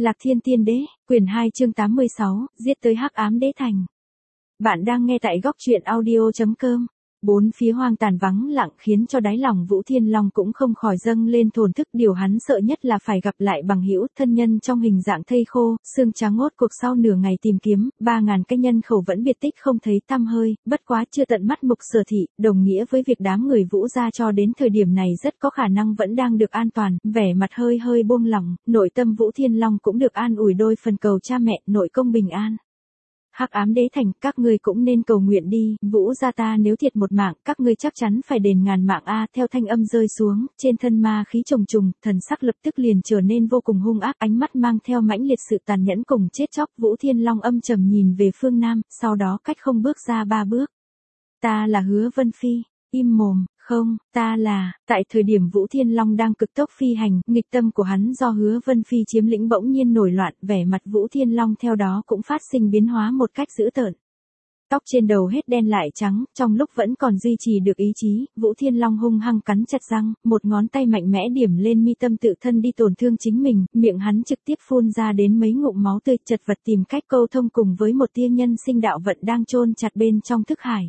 Lạc Thiên Tiên Đế, quyển 2 chương 86, giết tới Hắc Ám Đế Thành. Bạn đang nghe tại góc truyện audio.com. Bốn phía hoang tàn vắng lặng khiến cho đáy lòng Vũ Thiên Long cũng không khỏi dâng lên thổn thức. Điều hắn sợ nhất là phải gặp lại bằng hữu thân nhân trong hình dạng thây khô, xương trắng ngốt cuộc. Sau nửa ngày tìm kiếm, 3.000 cái nhân khẩu vẫn biệt tích không thấy tăm hơi, bất quá chưa tận mắt mục sở thị, đồng nghĩa với việc đám người Vũ gia cho đến thời điểm này rất có khả năng vẫn đang được an toàn. Vẻ mặt hơi hơi buông lỏng, nội tâm Vũ Thiên Long cũng được an ủi đôi phần, cầu cha mẹ nội công bình an. Hắc Ám Đế Thành, các ngươi cũng nên cầu nguyện đi, Vũ gia ta nếu thiệt một mạng, các ngươi chắc chắn phải đền ngàn mạng a. Theo thanh âm rơi xuống, trên thân ma khí trùng trùng, thần sắc lập tức liền trở nên vô cùng hung ác, ánh mắt mang theo mãnh liệt sự tàn nhẫn cùng chết chóc. Vũ Thiên Long âm trầm nhìn về phương Nam, sau đó cách không bước ra 3 bước. Ta là Hứa Vân Phi. Im mồm. Không, ta là. Tại thời điểm Vũ Thiên Long đang cực tốc phi hành, nghịch tâm của hắn do Hứa Vân Phi chiếm lĩnh bỗng nhiên nổi loạn, vẻ mặt Vũ Thiên Long theo đó cũng phát sinh biến hóa một cách dữ tợn. Tóc trên đầu hết đen lại trắng, trong lúc vẫn còn duy trì được ý chí, Vũ Thiên Long hung hăng cắn chặt răng, một ngón tay mạnh mẽ điểm lên mi tâm tự thân đi tổn thương chính mình, miệng hắn trực tiếp phun ra đến mấy ngụm máu tươi, chật vật tìm cách câu thông cùng với một tia nhân sinh đạo vận đang chôn chặt bên trong thức hải.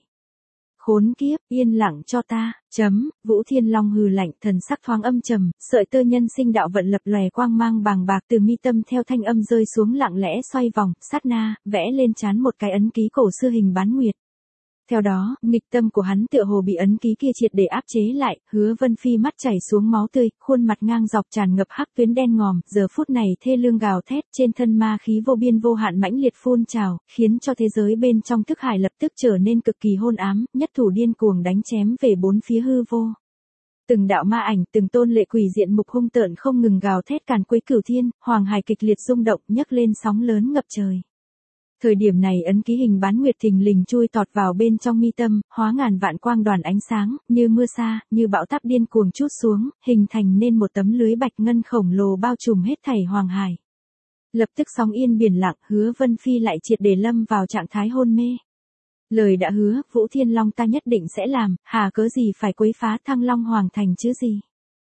Khốn kiếp, yên lặng cho ta, Vũ Thiên Long hừ lạnh, thần sắc thoáng âm trầm, sợi tơ nhân sinh đạo vận lập lòe quang mang bàng bạc từ mi tâm theo thanh âm rơi xuống lặng lẽ xoay vòng, sát na, vẽ lên trán một cái ấn ký cổ xưa hình bán nguyệt. Theo đó, nghịch tâm của hắn tựa hồ bị ấn ký kia triệt để áp chế lại, Hứa Vân Phi mắt chảy xuống máu tươi, khuôn mặt ngang dọc tràn ngập hắc tuyến đen ngòm, giờ phút này thê lương gào thét, trên thân ma khí vô biên vô hạn mãnh liệt phun trào, khiến cho thế giới bên trong thức hải lập tức trở nên cực kỳ hôn ám, nhất thủ điên cuồng đánh chém về bốn phía hư vô. Từng đạo ma ảnh, từng tôn lệ quỷ diện mục hung tợn không ngừng gào thét càn quấy cửu thiên, hoàng hải kịch liệt rung động, nhấc lên sóng lớn ngập trời. Thời điểm này ấn ký hình bán nguyệt thình lình chui tọt vào bên trong mi tâm, hóa ngàn vạn quang đoàn ánh sáng, như mưa sa, như bão táp điên cuồng trút xuống, hình thành nên một tấm lưới bạch ngân khổng lồ bao trùm hết thảy hoàng hải. Lập tức sóng yên biển lặng, Hứa Vân Phi lại triệt để lâm vào trạng thái hôn mê. Lời đã hứa, Vũ Thiên Long ta nhất định sẽ làm, hà cớ gì phải quấy phá Thăng Long Hoàng thành chứ gì.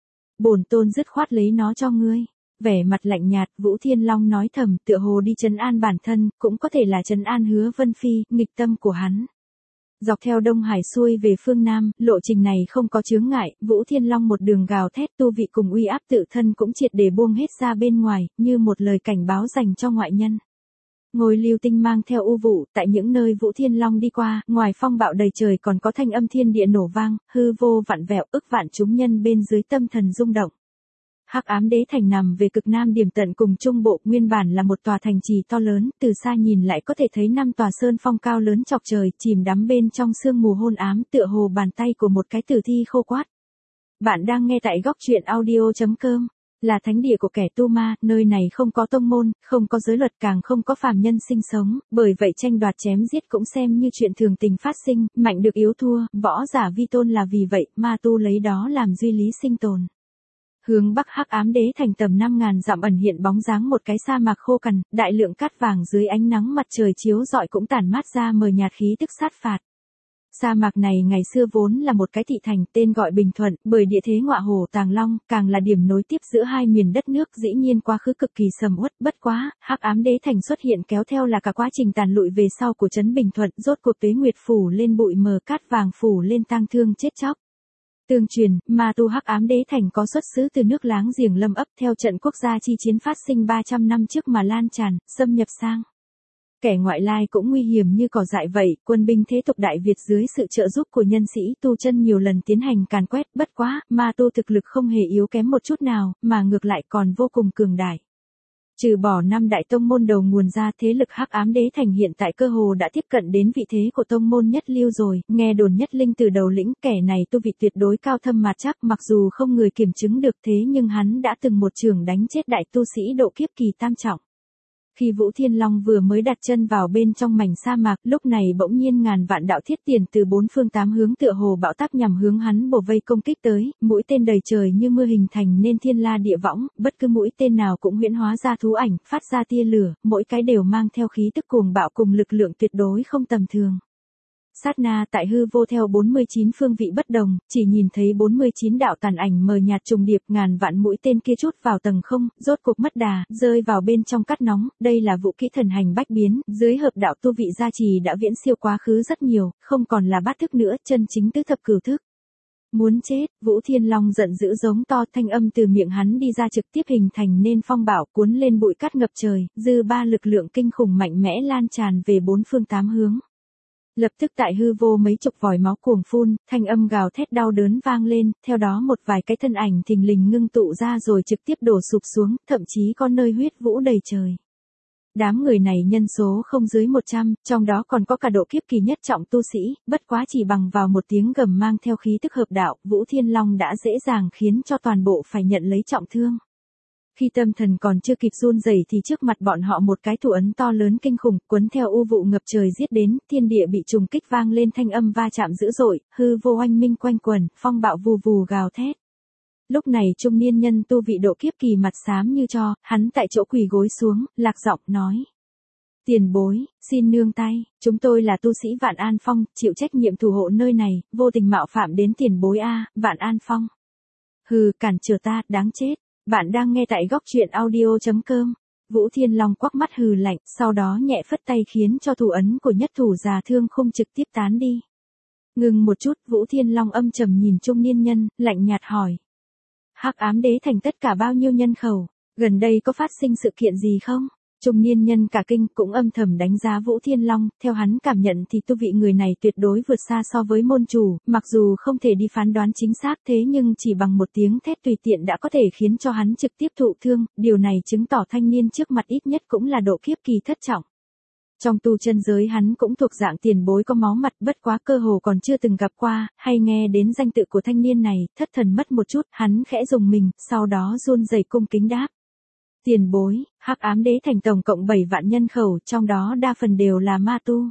Bổn tôn dứt khoát lấy nó cho ngươi. Vẻ mặt lạnh nhạt, Vũ Thiên Long nói thầm, tựa hồ đi trấn an bản thân, cũng có thể là trấn an Hứa Vân Phi, nghịch tâm của hắn. Dọc theo Đông Hải xuôi về phương Nam, lộ trình này không có chướng ngại, Vũ Thiên Long một đường gào thét, tu vị cùng uy áp tự thân cũng triệt để buông hết ra bên ngoài, như một lời cảnh báo dành cho ngoại nhân. Ngôi lưu tinh mang theo u vụ, tại những nơi Vũ Thiên Long đi qua, ngoài phong bạo đầy trời còn có thanh âm thiên địa nổ vang, hư vô vặn vẹo, ức vạn chúng nhân bên dưới tâm thần rung động. Hắc Ám Đế Thành nằm về cực nam điểm tận cùng trung bộ, nguyên bản là một tòa thành trì to lớn, từ xa nhìn lại có thể thấy 5 tòa sơn phong cao lớn chọc trời, chìm đắm bên trong sương mù hôn ám, tựa hồ bàn tay của một cái tử thi khô quát. Bạn đang nghe tại góc truyện audio.com. Là thánh địa của kẻ tu ma, nơi này không có tông môn, không có giới luật, càng không có phàm nhân sinh sống, bởi vậy tranh đoạt chém giết cũng xem như chuyện thường tình phát sinh, mạnh được yếu thua, võ giả vi tôn là vì vậy, ma tu lấy đó làm duy lý sinh tồn. Hướng bắc Hắc Ám Đế Thành tầm 5.000 dặm ẩn hiện bóng dáng một cái sa mạc khô cằn, đại lượng cát vàng dưới ánh nắng mặt trời chiếu rọi cũng tản mát ra mờ nhạt khí tức sát phạt. Sa mạc này ngày xưa vốn là một cái thị thành, tên gọi Bình Thuận, bởi địa thế ngọa hồ Tàng Long, càng là điểm nối tiếp giữa hai miền đất nước, dĩ nhiên quá khứ cực kỳ sầm uất, bất quá, Hắc Ám Đế Thành xuất hiện kéo theo là cả quá trình tàn lụi về sau của trấn Bình Thuận, rốt cuộc tuế nguyệt phủ lên bụi mờ, cát vàng phủ lên tang thương chết chóc. Tương truyền, ma tu Hắc Ám Đế Thành có xuất xứ từ nước láng giềng Lâm Ấp, theo trận quốc gia chi chiến phát sinh 300 năm trước mà lan tràn, xâm nhập sang. Kẻ ngoại lai cũng nguy hiểm như cỏ dại vậy, quân binh thế tục Đại Việt dưới sự trợ giúp của nhân sĩ tu chân nhiều lần tiến hành càn quét, bất quá, ma tu thực lực không hề yếu kém một chút nào, mà ngược lại còn vô cùng cường đại. Trừ bỏ 5 đại tông môn đầu nguồn ra, thế lực Hắc Ám Đế Thành hiện tại cơ hồ đã tiếp cận đến vị thế của tông môn nhất lưu rồi, nghe đồn nhất linh từ đầu lĩnh, kẻ này tu vị tuyệt đối cao thâm mà chắc, mặc dù không người kiểm chứng được thế nhưng hắn đã từng một trường đánh chết đại tu sĩ độ kiếp kỳ tam trọng. Khi Vũ Thiên Long vừa mới đặt chân vào bên trong mảnh sa mạc, lúc này bỗng nhiên ngàn vạn đạo thiết tiền từ 4 phương 8 hướng tựa hồ bão táp nhằm hướng hắn bổ vây công kích tới, mũi tên đầy trời như mưa hình thành nên thiên la địa võng, bất cứ mũi tên nào cũng huyễn hóa ra thú ảnh, phát ra tia lửa, mỗi cái đều mang theo khí tức cuồng bạo cùng lực lượng tuyệt đối không tầm thường. Sát na tại hư vô theo 49 phương vị bất đồng, chỉ nhìn thấy 49 đạo tàn ảnh mờ nhạt trùng điệp, ngàn vạn mũi tên kia chút vào tầng không, rốt cuộc mất đà, rơi vào bên trong cát nóng, đây là vũ kỹ thần hành bách biến, dưới hợp đạo tu vị gia trì đã viễn siêu quá khứ rất nhiều, không còn là bát thức nữa, chân chính tứ thập cửu thức. Muốn chết, Vũ Thiên Long giận dữ giống to, thanh âm từ miệng hắn đi ra trực tiếp hình thành nên phong bạo cuốn lên bụi cát ngập trời, dư ba lực lượng kinh khủng mạnh mẽ lan tràn về bốn phương tám hướng. Lập tức tại hư vô mấy chục vòi máu cuồng phun, thanh âm gào thét đau đớn vang lên, theo đó một vài cái thân ảnh thình lình ngưng tụ ra rồi trực tiếp đổ sụp xuống, thậm chí có nơi huyết vũ đầy trời. Đám người này nhân số không dưới 100, trong đó còn có cả độ kiếp kỳ nhất trọng tu sĩ, bất quá chỉ bằng vào một tiếng gầm mang theo khí tức hợp đạo, Vũ Thiên Long đã dễ dàng khiến cho toàn bộ phải nhận lấy trọng thương. Khi tâm thần còn chưa kịp run rẩy thì trước mặt bọn họ một cái thủ ấn to lớn kinh khủng, cuốn theo u vụ ngập trời giết đến, thiên địa bị trùng kích vang lên thanh âm va chạm dữ dội, hư vô oanh minh quanh quần, phong bạo vù vù gào thét. Lúc này trung niên nhân tu vị độ kiếp kỳ mặt xám như tro, hắn tại chỗ quỳ gối xuống, lạc giọng nói. Tiền bối, xin nương tay, chúng tôi là tu sĩ Vạn An Phong, chịu trách nhiệm thủ hộ nơi này, vô tình mạo phạm đến tiền bối a, Vạn An Phong. Hừ, cản trở ta, đáng chết. Bạn đang nghe tại góc truyện audio.com. Vũ Thiên Long quắc mắt hừ lạnh, sau đó nhẹ phất tay khiến cho thủ ấn của nhất thủ già thương không trực tiếp tán đi. Ngừng một chút, Vũ Thiên Long âm trầm nhìn trung niên nhân, lạnh nhạt hỏi. Hắc ám đế thành tất cả bao nhiêu nhân khẩu, gần đây có phát sinh sự kiện gì không? Trung niên nhân cả kinh cũng âm thầm đánh giá Vũ Thiên Long, theo hắn cảm nhận thì tu vị người này tuyệt đối vượt xa so với môn chủ, mặc dù không thể đi phán đoán chính xác thế nhưng chỉ bằng một tiếng thét tùy tiện đã có thể khiến cho hắn trực tiếp thụ thương, điều này chứng tỏ thanh niên trước mặt ít nhất cũng là độ kiếp kỳ thất trọng. Trong tu chân giới hắn cũng thuộc dạng tiền bối có máu mặt, bất quá cơ hồ còn chưa từng gặp qua, hay nghe đến danh tự của thanh niên này, thất thần mất một chút, hắn khẽ dùng mình, sau đó run rẩy cung kính đáp. Tiền bối, Hắc ám đế thành tổng cộng 7 vạn nhân khẩu, trong đó đa phần đều là ma tu.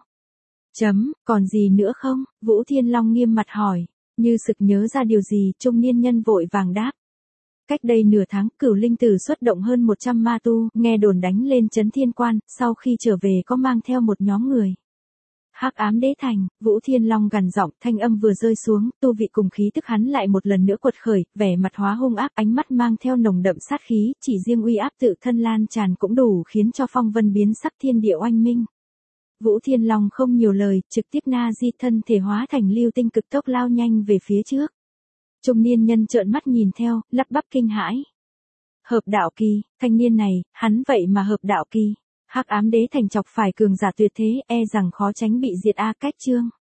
Còn gì nữa không? Vũ Thiên Long nghiêm mặt hỏi, như sực nhớ ra điều gì, trung niên nhân vội vàng đáp. Cách đây nửa tháng, Cửu Linh Tử xuất động hơn 100 ma tu, nghe đồn đánh lên Chấn Thiên Quan, sau khi trở về có mang theo một nhóm người. Hắc ám đế thành, Vũ Thiên Long gằn giọng, thanh âm vừa rơi xuống, tu vị cùng khí tức hắn lại một lần nữa quật khởi, vẻ mặt hóa hung ác, ánh mắt mang theo nồng đậm sát khí, chỉ riêng uy áp tự thân lan tràn cũng đủ khiến cho phong vân biến sắc, thiên địa oanh minh. Vũ Thiên Long không nhiều lời, trực tiếp na di thân thể hóa thành lưu tinh cực tốc lao nhanh về phía trước. Trung niên nhân trợn mắt nhìn theo, lắp bắp kinh hãi. Hợp đạo kỳ, thanh niên này, hắn vậy mà hợp đạo kỳ. Hắc ám đế thành chọc phải cường giả tuyệt thế, e rằng khó tránh bị diệt a. Cách chương.